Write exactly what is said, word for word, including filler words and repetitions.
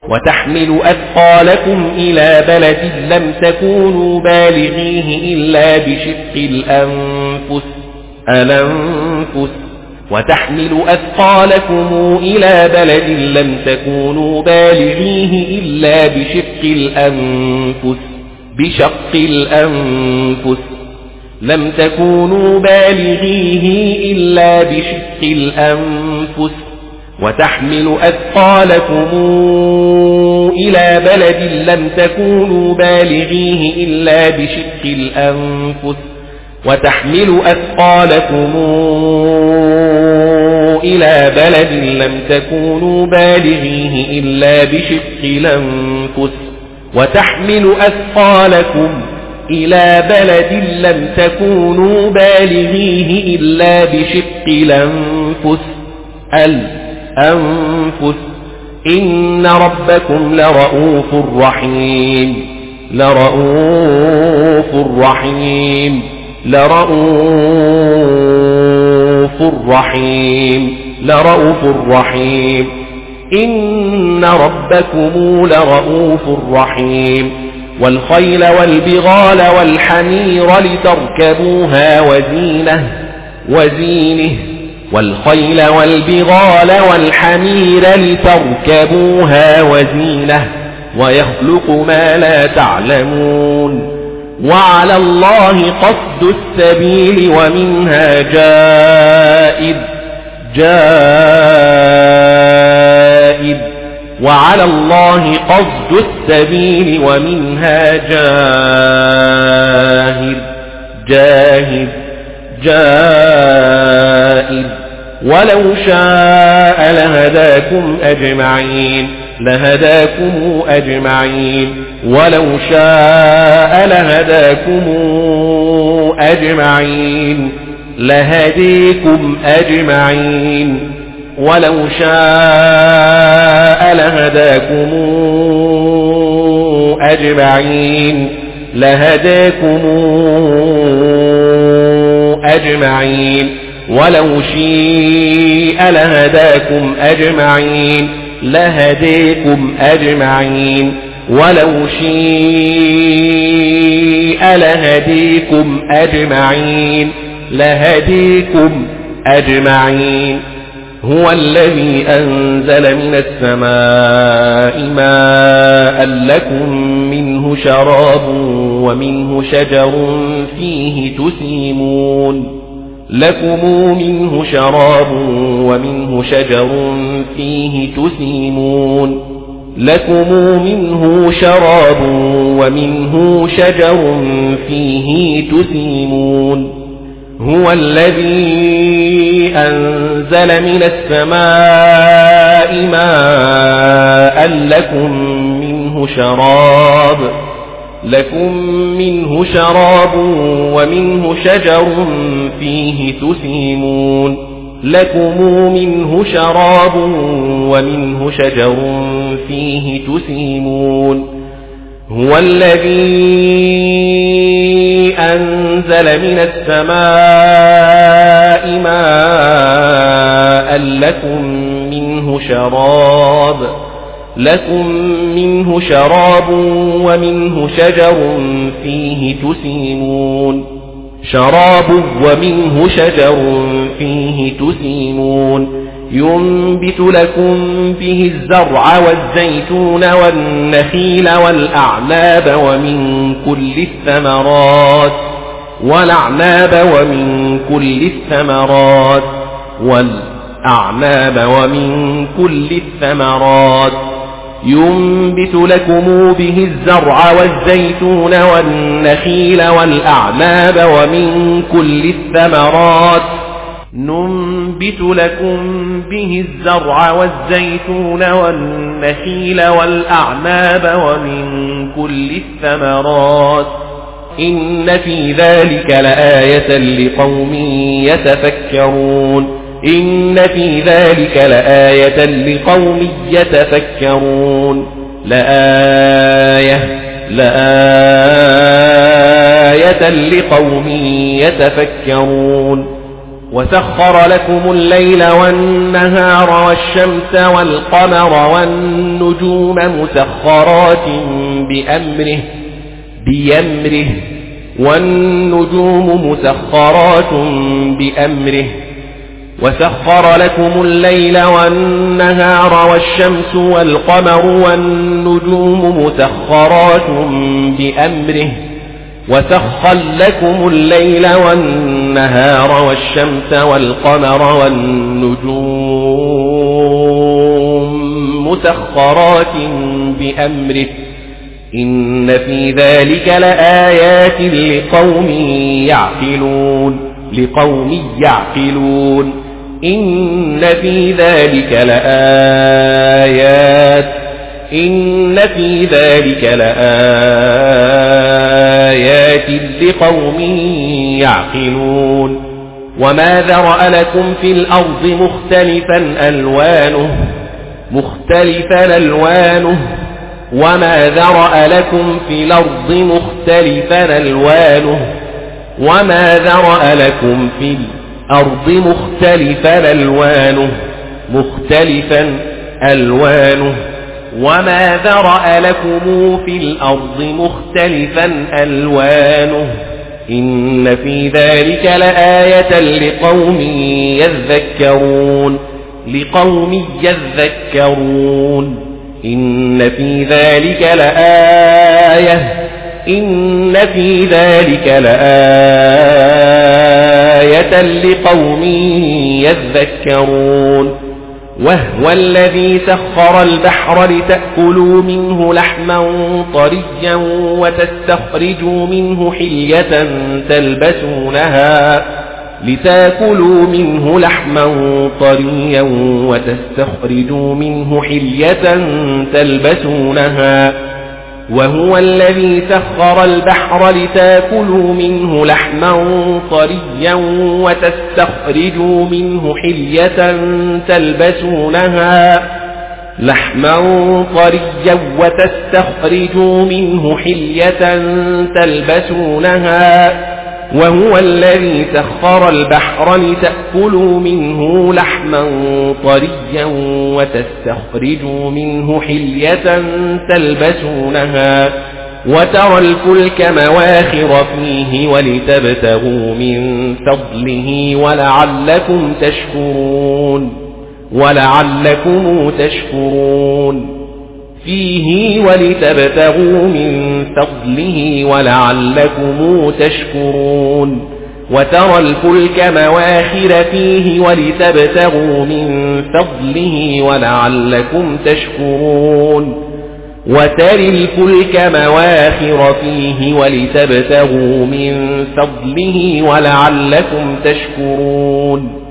وتحمل أثقالكم إلى بلد لم تكونوا بالغيه إلا بشق الأنفس الأنفس وتحمل أثقالكم إلى بلد لم تكونوا بالغيه إلا بشق الأنفس بشق الأنفس لم تكونوا بالغيه إلا بشق الأنفس وتحمل أثقالكم إلى بلد لم تكونوا بالغيه إلا بشق الأنفس وتحمل أثقالكم إلى بلد لم تكونوا بالغيه إلا بشق الأنفس وتحمل أثقالكم إلى بلد لم تكونوا بالغيه إلا بشق الأنفس الأنفس إن ربكم لرؤوف رحيم لرؤوف رحيم لرؤوف رحيم لرؤوف رحيم إن ربكم لرؤوف رحيم والخيل والبغال والحمير لتركبوها وزينه وزينه والخيل والبغال والحمير لتركبوها وزينه ويخلق ما لا تعلمون وعلى الله قصد السبيل ومنها جائر جائر وعلى الله قصد السبيل ومنها جاهر جاهر جائر ولو شاء لهداكم أجمعين لهداكم أجمعين ولو شاء لهداكم أجمعين لهديكم أجمعين ولو شاء لهداكم أجمعين لهداكم أجمعين ولو شيء لهداكم أجمعين لهديكم أجمعين ولو شيء لهديكم أجمعين لهديكم أجمعين هو الذي أنزل من السماء ماء لكم منه شراب ومنه شجر فيه تسيمون لكم منه شراب ومنه شجر فيه تسيمون لكم منه شراب ومنه شجر فيه تسيمون هو الذي أنزل من السماء ماء لكم منه شراب لكم منه شراب ومنه شجر فيه تسيمون لكم منه شراب ومنه شجر فيه تسيمون هو الذي أنزل من السماء ماء لكم منه شراب لكم منه شراب ومنه شجر فيه تسيمون شراب ومنه شجر فيه تسيمون ينبت لكم به الزرع والزيتون والنخيل والأعناب ومن كل الثمرات والأعناب ومن كل الثمرات والأعناب ومن كل الثمرات ينبت لكم به الزرع والزيتون والنخيل والأعناب ومن كل الثمرات ننبت لكم به الزرع والزيتون والنخيل والأعناب ومن كل الثمرات إن في ذلك لآية لقوم يتفكرون إن في ذلك لآية لقوم يتفكرون لآية لآية لقوم يتفكرون وسخر لكم الليل والنهار والشمس والقمر والنجوم مسخرات بأمره بأمره والنجوم مسخرات بأمره وسخر لكم الليل والنهار والشمس والقمر والنجوم مسخرات بأمره وسخر لكم الليل والنهار والشمس والقمر والنجوم مسخرات بأمره إن في ذلك لآيات لقوم يعقلون لقوم يعقلون إن في ذلك لآيات إن في ذلك لآيات لقوم يعقلون وما ذرأ لكم في الأرض مختلفا ألوانه مختلفا ألوانه وما ذرأ لكم في الأرض مختلفا ألوانه وما ذرأ لكم في الأرض مختلفا ألوانه مختلفا ألوانه وما ذرأ لكم في الأرض مختلفا ألوانه إن في ذلك لآية لقوم يذكرون لقوم يذكرون إن في ذلك لآية إن في ذلك لآية لقوم يذكرون وهو الذي سخر البحر لتأكلوا منه لحما طريا وتستخرجوا منه حلية تلبسونها لتأكلوا منه لحما طريا وتستخرجوا منه حلية تلبسونها وهو الذي سخر البحر لتأكلوا منه لحما طريا وتستخرجوا منه حلية تلبسونها لحما طريا وتستخرجوا منه حلية تلبسونها وهو الذي سخر البحر لتأكلوا منه لحما طريا وتستخرجوا منه حلية تلبسونها وترى الفلك مواخر فيه ولتبتغوا من فضله ولعلكم تشكرون ولعلكم تشكرون فيه ولتبتغوا من فضله ولعلكم تشكرون وترى الفلك مواخر فيه ولتبتغوا من فضله ولعلكم تشكرون وترى الفلك مواخر فيه ولتبتغوا من فضله ولعلكم تشكرون